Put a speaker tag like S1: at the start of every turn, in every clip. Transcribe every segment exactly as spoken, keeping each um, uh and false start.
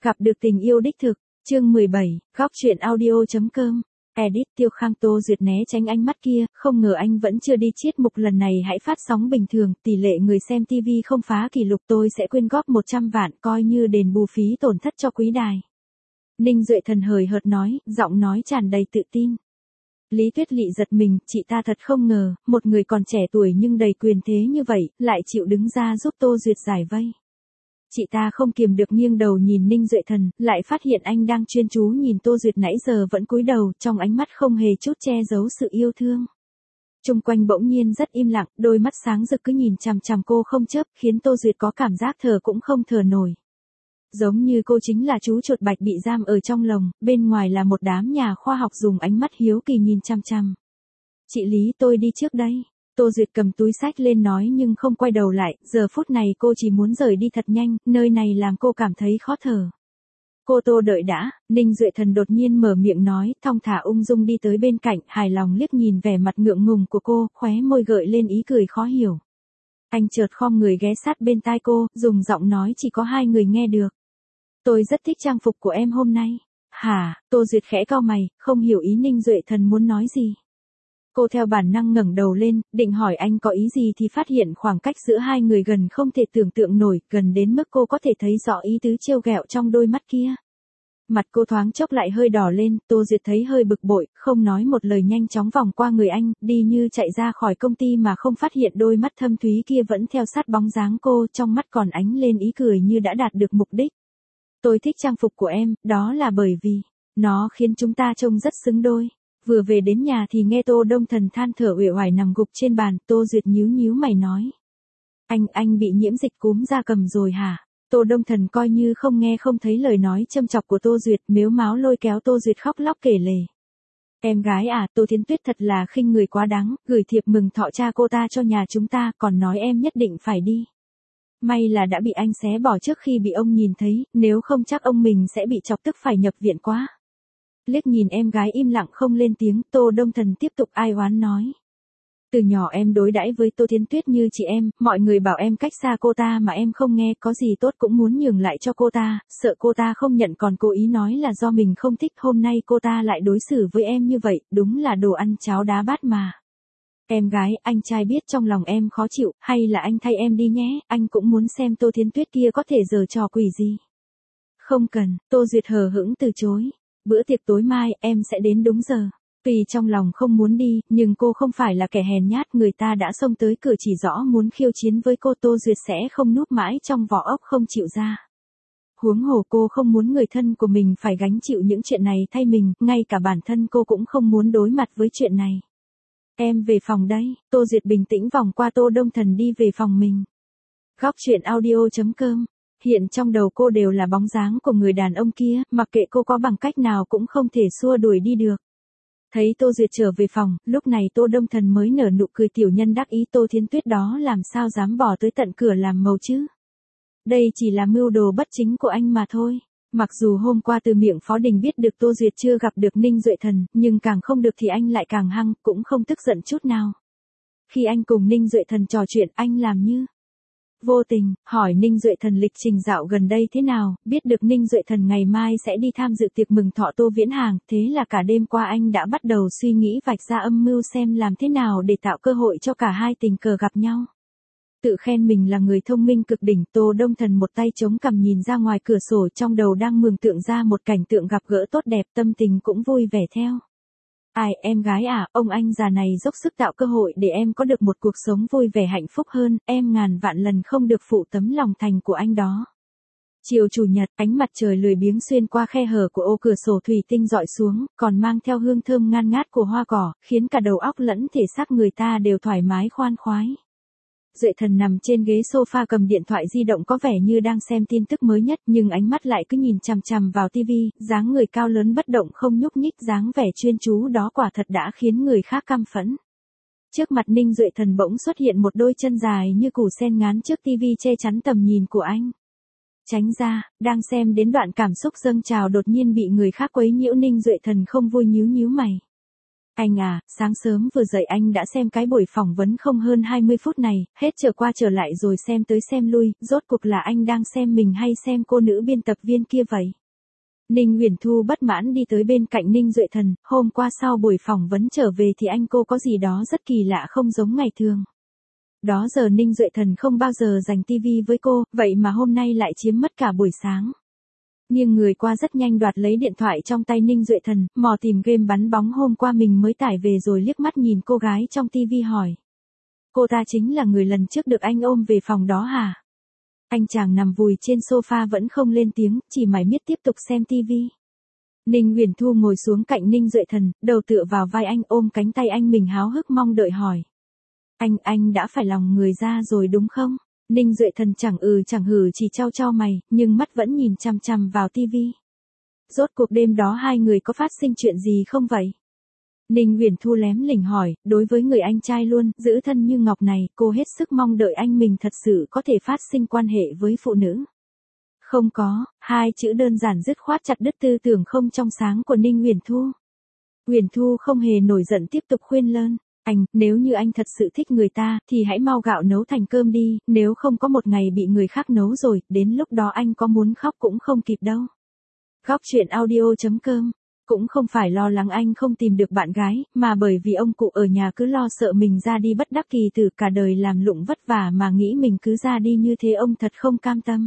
S1: Gặp được tình yêu đích thực, chương mười bảy, góc truyện audio.com. Edit Tiêu Khang. Tô Duyệt né tránh ánh mắt kia, không ngờ anh vẫn chưa đi chiết mục lần này hãy phát sóng bình thường, tỷ lệ người xem ti vi không phá kỷ lục, tôi sẽ quyên góp một trăm vạn coi như đền bù phí tổn thất cho quý đài. Ninh Duệ Thần hời hợt nói, giọng nói tràn đầy tự tin. Lý Tuyết Lị giật mình, chị ta thật không ngờ, một người còn trẻ tuổi nhưng đầy quyền thế như vậy, lại chịu đứng ra giúp Tô Duyệt giải vây. Chị ta không kiềm được nghiêng đầu nhìn Ninh Duệ Thần, lại phát hiện anh đang chuyên chú nhìn Tô Duyệt nãy giờ vẫn cúi đầu, trong ánh mắt không hề chút che giấu sự yêu thương. Chung quanh bỗng nhiên rất im lặng, đôi mắt sáng rực cứ nhìn chằm chằm cô không chớp, khiến Tô Duyệt có cảm giác thở cũng không thở nổi. Giống như cô chính là chú chuột bạch bị giam ở trong lồng, bên ngoài là một đám nhà khoa học dùng ánh mắt hiếu kỳ nhìn chằm chằm. Chị Lý, tôi đi trước đây. Tô Duyệt cầm túi sách lên nói nhưng không quay đầu lại, giờ phút này cô chỉ muốn rời đi thật nhanh, nơi này làm cô cảm thấy khó thở. Cô Tô đợi đã, Ninh Duệ Thần đột nhiên mở miệng nói, thong thả ung dung đi tới bên cạnh, hài lòng liếc nhìn vẻ mặt ngượng ngùng của cô, khóe môi gợi lên ý cười khó hiểu. Anh chợt khom người ghé sát bên tai cô, dùng giọng nói chỉ có hai người nghe được. Tôi rất thích trang phục của em hôm nay. Hả? Tô Duyệt khẽ cau mày, không hiểu ý Ninh Duệ Thần muốn nói gì. Cô theo bản năng ngẩng đầu lên, định hỏi anh có ý gì thì phát hiện khoảng cách giữa hai người gần không thể tưởng tượng nổi, gần đến mức cô có thể thấy rõ ý tứ trêu ghẹo trong đôi mắt kia. Mặt cô thoáng chốc lại hơi đỏ lên, Tô Duyệt thấy hơi bực bội, không nói một lời nhanh chóng vòng qua người anh, đi như chạy ra khỏi công ty mà không phát hiện đôi mắt thâm thúy kia vẫn theo sát bóng dáng cô, trong mắt còn ánh lên ý cười như đã đạt được mục đích. Tôi thích trang phục của em, đó là bởi vì nó khiến chúng ta trông rất xứng đôi. Vừa về đến nhà thì nghe Tô Đông Thần than thở uể oải nằm gục trên bàn, Tô Duyệt nhíu nhíu mày nói. Anh, anh bị nhiễm dịch cúm gia cầm rồi hả? Tô Đông Thần coi như không nghe không thấy lời nói châm chọc của Tô Duyệt, mếu máo lôi kéo Tô Duyệt khóc lóc kể lể. Em gái à, Tô Thiến Tuyết thật là khinh người quá đáng, gửi thiệp mừng thọ cha cô ta cho nhà chúng ta, còn nói em nhất định phải đi. May là đã bị anh xé bỏ trước khi bị ông nhìn thấy, nếu không chắc ông mình sẽ bị chọc tức phải nhập viện quá. Liếc nhìn em gái im lặng không lên tiếng, Tô Đông Thần tiếp tục ai oán nói. Từ nhỏ em đối đãi với Tô Thiến Tuyết như chị em, mọi người bảo em cách xa cô ta mà em không nghe, có gì tốt cũng muốn nhường lại cho cô ta, sợ cô ta không nhận còn cố ý nói là do mình không thích, hôm nay cô ta lại đối xử với em như vậy, đúng là đồ ăn cháo đá bát mà. Em gái, anh trai biết trong lòng em khó chịu, hay là anh thay em đi nhé, anh cũng muốn xem Tô Thiến Tuyết kia có thể giở trò quỷ gì. Không cần, Tô Duyệt hờ hững từ chối. Bữa tiệc tối mai, em sẽ đến đúng giờ. Tuy trong lòng không muốn đi, nhưng cô không phải là kẻ hèn nhát, người ta đã xông tới cửa chỉ rõ muốn khiêu chiến với cô, Tô Duyệt sẽ không núp mãi trong vỏ ốc không chịu ra. Huống hồ cô không muốn người thân của mình phải gánh chịu những chuyện này thay mình, ngay cả bản thân cô cũng không muốn đối mặt với chuyện này. Em về phòng đây, Tô Duyệt bình tĩnh vòng qua Tô Đông Thần đi về phòng mình. Góc truyện audio.com. Hiện trong đầu cô đều là bóng dáng của người đàn ông kia, mặc kệ cô có bằng cách nào cũng không thể xua đuổi đi được. Thấy Tô Duyệt trở về phòng, lúc này Tô Đông Thần mới nở nụ cười tiểu nhân đắc ý, Tô Thiến Tuyết đó làm sao dám bỏ tới tận cửa làm màu chứ. Đây chỉ là mưu đồ bất chính của anh mà thôi. Mặc dù hôm qua từ miệng Phó Đình biết được Tô Duyệt chưa gặp được Ninh Duệ Thần, nhưng càng không được thì anh lại càng hăng, cũng không tức giận chút nào. Khi anh cùng Ninh Duệ Thần trò chuyện, anh làm như vô tình, hỏi Ninh Duệ Thần lịch trình dạo gần đây thế nào, biết được Ninh Duệ Thần ngày mai sẽ đi tham dự tiệc mừng thọ Tô Viễn Hàng, thế là cả đêm qua anh đã bắt đầu suy nghĩ vạch ra âm mưu xem làm thế nào để tạo cơ hội cho cả hai tình cờ gặp nhau. Tự khen mình là người thông minh cực đỉnh, Tô Đông Thần một tay chống cằm nhìn ra ngoài cửa sổ, trong đầu đang mường tượng ra một cảnh tượng gặp gỡ tốt đẹp, tâm tình cũng vui vẻ theo. Ai, em gái à, ông anh già này dốc sức tạo cơ hội để em có được một cuộc sống vui vẻ hạnh phúc hơn, em ngàn vạn lần không được phụ tấm lòng thành của anh đó. Chiều chủ nhật, ánh mặt trời lười biếng xuyên qua khe hở của ô cửa sổ thủy tinh dọi xuống, còn mang theo hương thơm ngan ngát của hoa cỏ, khiến cả đầu óc lẫn thể xác người ta đều thoải mái khoan khoái. Duệ Thần nằm trên ghế sofa cầm điện thoại di động có vẻ như đang xem tin tức mới nhất, nhưng ánh mắt lại cứ nhìn chằm chằm vào tivi, dáng người cao lớn bất động không nhúc nhích, dáng vẻ chuyên chú đó quả thật đã khiến người khác căm phẫn. Trước mặt Ninh Duệ Thần bỗng xuất hiện một đôi chân dài như củ sen ngán trước tivi che chắn tầm nhìn của anh. Tránh ra, đang xem đến đoạn cảm xúc dâng trào đột nhiên bị người khác quấy nhiễu, Ninh Duệ Thần không vui nhíu nhíu mày. Anh à, sáng sớm vừa dậy anh đã xem cái buổi phỏng vấn không hơn hai mươi phút này, hết trở qua trở lại rồi xem tới xem lui, rốt cuộc là anh đang xem mình hay xem cô nữ biên tập viên kia vậy? Ninh Uyển Thu bất mãn đi tới bên cạnh Ninh Duệ Thần, hôm qua sau buổi phỏng vấn trở về thì anh cô có gì đó rất kỳ lạ không giống ngày thường. Đó giờ Ninh Duệ Thần không bao giờ dành tivi với cô, vậy mà hôm nay lại chiếm mất cả buổi sáng. Nhưng người qua rất nhanh đoạt lấy điện thoại trong tay Ninh Duệ Thần, mò tìm game bắn bóng hôm qua mình mới tải về rồi liếc mắt nhìn cô gái trong tivi hỏi. Cô ta chính là người lần trước được anh ôm về phòng đó hả? Anh chàng nằm vùi trên sofa vẫn không lên tiếng, chỉ mải miết tiếp tục xem tivi. Ninh Uyển Thu ngồi xuống cạnh Ninh Duệ Thần, đầu tựa vào vai anh ôm cánh tay anh mình háo hức mong đợi hỏi. Anh, anh đã phải lòng người ra rồi đúng không? Ninh Duệ Thần chẳng ừ chẳng hử chỉ trao trao mày, nhưng mắt vẫn nhìn chằm chằm vào tivi. Rốt cuộc đêm đó hai người có phát sinh chuyện gì không vậy? Ninh Uyển Thu lém lỉnh hỏi, đối với người anh trai luôn, giữ thân như ngọc này, cô hết sức mong đợi anh mình thật sự có thể phát sinh quan hệ với phụ nữ. Không có, hai chữ đơn giản dứt khoát chặt đứt tư tưởng không trong sáng của Ninh Uyển Thu. Uyển Thu không hề nổi giận tiếp tục khuyên lơn. Anh, nếu như anh thật sự thích người ta, thì hãy mau gạo nấu thành cơm đi, nếu không có một ngày bị người khác nấu rồi, đến lúc đó anh có muốn khóc cũng không kịp đâu. Góc chuyện audio chấm com. Cũng không phải lo lắng anh không tìm được bạn gái, mà bởi vì ông cụ ở nhà cứ lo sợ mình ra đi bất đắc kỳ tử cả đời làm lụng vất vả mà nghĩ mình cứ ra đi như thế ông thật không cam tâm.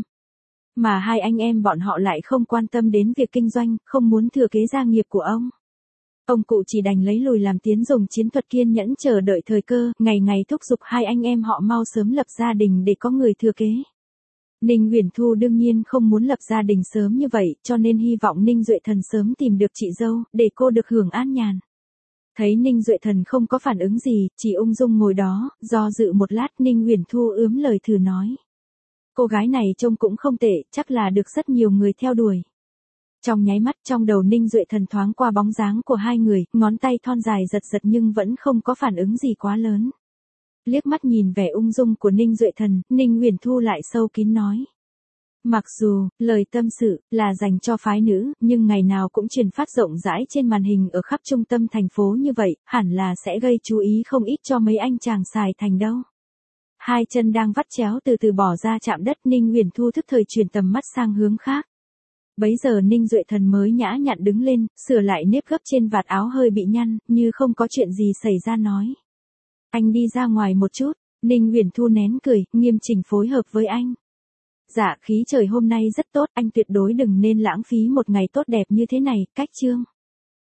S1: Mà hai anh em bọn họ lại không quan tâm đến việc kinh doanh, không muốn thừa kế gia nghiệp của ông. Ông cụ chỉ đành lấy lùi làm tiến dùng chiến thuật kiên nhẫn chờ đợi thời cơ, ngày ngày thúc giục hai anh em họ mau sớm lập gia đình để có người thừa kế. Ninh Uyển Thu đương nhiên không muốn lập gia đình sớm như vậy, cho nên hy vọng Ninh Duệ Thần sớm tìm được chị dâu, để cô được hưởng an nhàn. Thấy Ninh Duệ Thần không có phản ứng gì, chỉ ung dung ngồi đó, do dự một lát Ninh Uyển Thu ướm lời thử nói. Cô gái này trông cũng không tệ, chắc là được rất nhiều người theo đuổi. Trong nháy mắt trong đầu Ninh Duệ Thần thoáng qua bóng dáng của hai người, ngón tay thon dài giật giật nhưng vẫn không có phản ứng gì quá lớn. Liếc mắt nhìn vẻ ung dung của Ninh Duệ Thần, Ninh Uyển Thu lại sâu kín nói. Mặc dù, lời tâm sự, là dành cho phái nữ, nhưng ngày nào cũng truyền phát rộng rãi trên màn hình ở khắp trung tâm thành phố như vậy, hẳn là sẽ gây chú ý không ít cho mấy anh chàng xài thành đâu. Hai chân đang vắt chéo từ từ bỏ ra chạm đất Ninh Uyển Thu thức thời chuyển tầm mắt sang hướng khác. Bấy giờ Ninh Duệ Thần mới nhã nhặn đứng lên, sửa lại nếp gấp trên vạt áo hơi bị nhăn, như không có chuyện gì xảy ra nói. Anh đi ra ngoài một chút, Ninh Uyển Thu nén cười, nghiêm chỉnh phối hợp với anh. Dạ, khí trời hôm nay rất tốt, anh tuyệt đối đừng nên lãng phí một ngày tốt đẹp như thế này, cách chương.